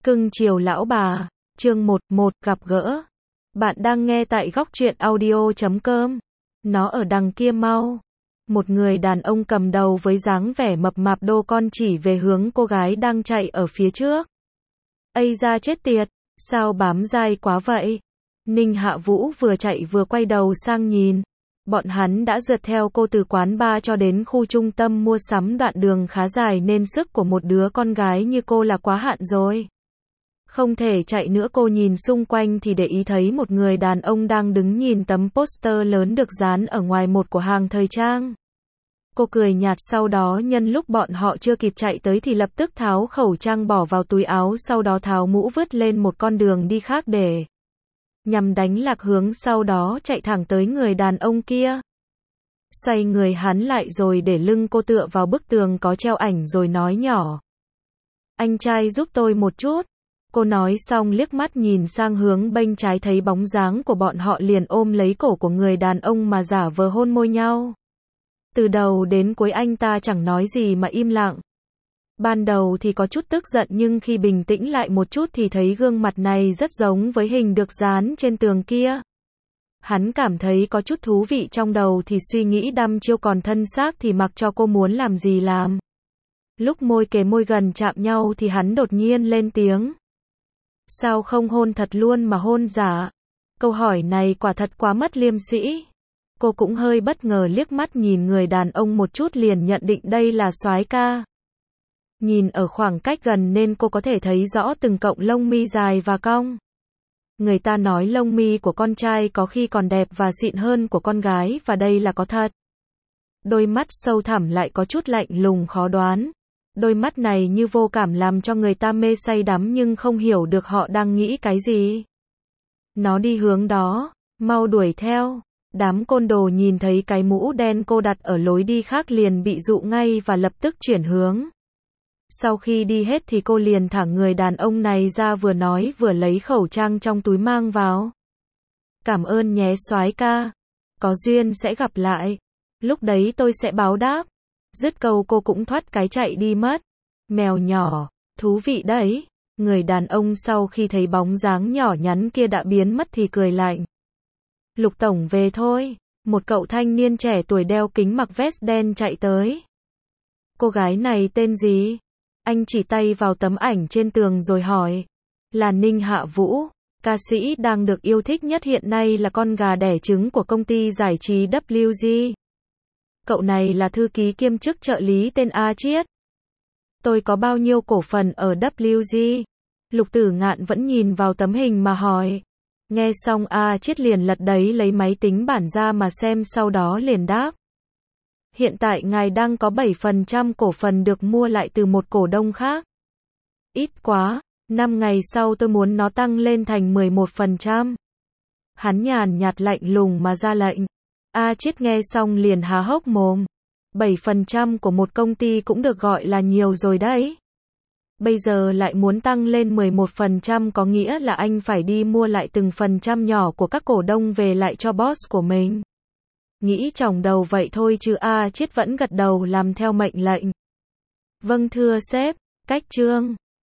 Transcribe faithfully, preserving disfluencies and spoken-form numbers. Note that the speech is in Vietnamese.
Cưng chiều lão bà, chương một một gặp gỡ. Bạn đang nghe tại góc truyện audio chấm com. Nó ở đằng kia mau. Một người đàn ông cầm đầu với dáng vẻ mập mạp đô con chỉ về hướng cô gái đang chạy ở phía trước. Ây da chết tiệt, sao bám dai quá vậy? Ninh Hạ Vũ vừa chạy vừa quay đầu sang nhìn. Bọn hắn đã rượt theo cô từ quán bar cho đến khu trung tâm mua sắm, đoạn đường khá dài nên sức của một đứa con gái như cô là quá hạn rồi. Không thể chạy nữa. Cô nhìn xung quanh thì để ý thấy một người đàn ông đang đứng nhìn tấm poster lớn được dán ở ngoài một cửa hàng thời trang. Cô cười nhạt, sau đó nhân lúc bọn họ chưa kịp chạy tới thì lập tức tháo khẩu trang bỏ vào túi áo, sau đó tháo mũ vứt lên một con đường đi khác để nhằm đánh lạc hướng, sau đó chạy thẳng tới người đàn ông kia. Xoay người hắn lại rồi để lưng cô tựa vào bức tường có treo ảnh rồi nói nhỏ: "Anh trai giúp tôi một chút." Cô nói xong liếc mắt nhìn sang hướng bên trái, thấy bóng dáng của bọn họ liền ôm lấy cổ của người đàn ông mà giả vờ hôn môi nhau. Từ đầu đến cuối anh ta chẳng nói gì mà im lặng. Ban đầu thì có chút tức giận, nhưng khi bình tĩnh lại một chút thì thấy gương mặt này rất giống với hình được dán trên tường kia. Hắn cảm thấy có chút thú vị, trong đầu thì suy nghĩ đăm chiêu, còn thân xác thì mặc cho cô muốn làm gì làm. Lúc môi kề môi gần chạm nhau thì hắn đột nhiên lên tiếng: "Sao không hôn thật luôn mà hôn giả?" Câu hỏi này quả thật quá mất liêm sĩ. Cô cũng hơi bất ngờ, liếc mắt nhìn người đàn ông một chút liền nhận định đây là soái ca. Nhìn ở khoảng cách gần nên cô có thể thấy rõ từng cọng lông mi dài và cong. Người ta nói lông mi của con trai có khi còn đẹp và xịn hơn của con gái, và đây là có thật. Đôi mắt sâu thẳm lại có chút lạnh lùng khó đoán. Đôi mắt này như vô cảm làm cho người ta mê say đắm, nhưng không hiểu được họ đang nghĩ cái gì. Nó đi hướng đó, mau đuổi theo. Đám côn đồ nhìn thấy cái mũ đen cô đặt ở lối đi khác liền bị dụ ngay và lập tức chuyển hướng. Sau khi đi hết thì cô liền thả người đàn ông này ra, vừa nói vừa lấy khẩu trang trong túi mang vào. "Cảm ơn nhé soái ca. Có duyên sẽ gặp lại. Lúc đấy tôi sẽ báo đáp." Dứt câu cô cũng thoát cái chạy đi mất. Mèo nhỏ, thú vị đấy. Người đàn ông sau khi thấy bóng dáng nhỏ nhắn kia đã biến mất thì cười lạnh: "Lục tổng về thôi." Một cậu thanh niên trẻ tuổi đeo kính mặc vest đen chạy tới. "Cô gái này tên gì?" Anh chỉ tay vào tấm ảnh trên tường rồi hỏi. "Là Ninh Hạ Vũ, ca sĩ đang được yêu thích nhất hiện nay, là con gà đẻ trứng của công ty giải trí W G. Cậu này là thư ký kiêm chức trợ lý tên A Chiết. Tôi có bao nhiêu cổ phần ở W G?" Lục Tử Ngạn vẫn nhìn vào tấm hình mà hỏi. Nghe xong A Chiết liền lật đấy lấy máy tính bảng ra mà xem, sau đó liền đáp: "Hiện tại ngài đang có bảy phần trăm cổ phần được mua lại từ một cổ đông khác." "Ít quá, năm ngày sau tôi muốn nó tăng lên thành mười một phần trăm." Hắn nhàn nhạt lạnh lùng mà ra lệnh. A Chiết nghe xong liền há hốc mồm. bảy phần trăm của một công ty cũng được gọi là nhiều rồi đấy. Bây giờ lại muốn tăng lên mười một phần trăm, có nghĩa là anh phải đi mua lại từng phần trăm nhỏ của các cổ đông về lại cho boss của mình. Nghĩ chòng đầu vậy thôi chứ A Chiết vẫn gật đầu làm theo mệnh lệnh. "Vâng thưa sếp." Cách chương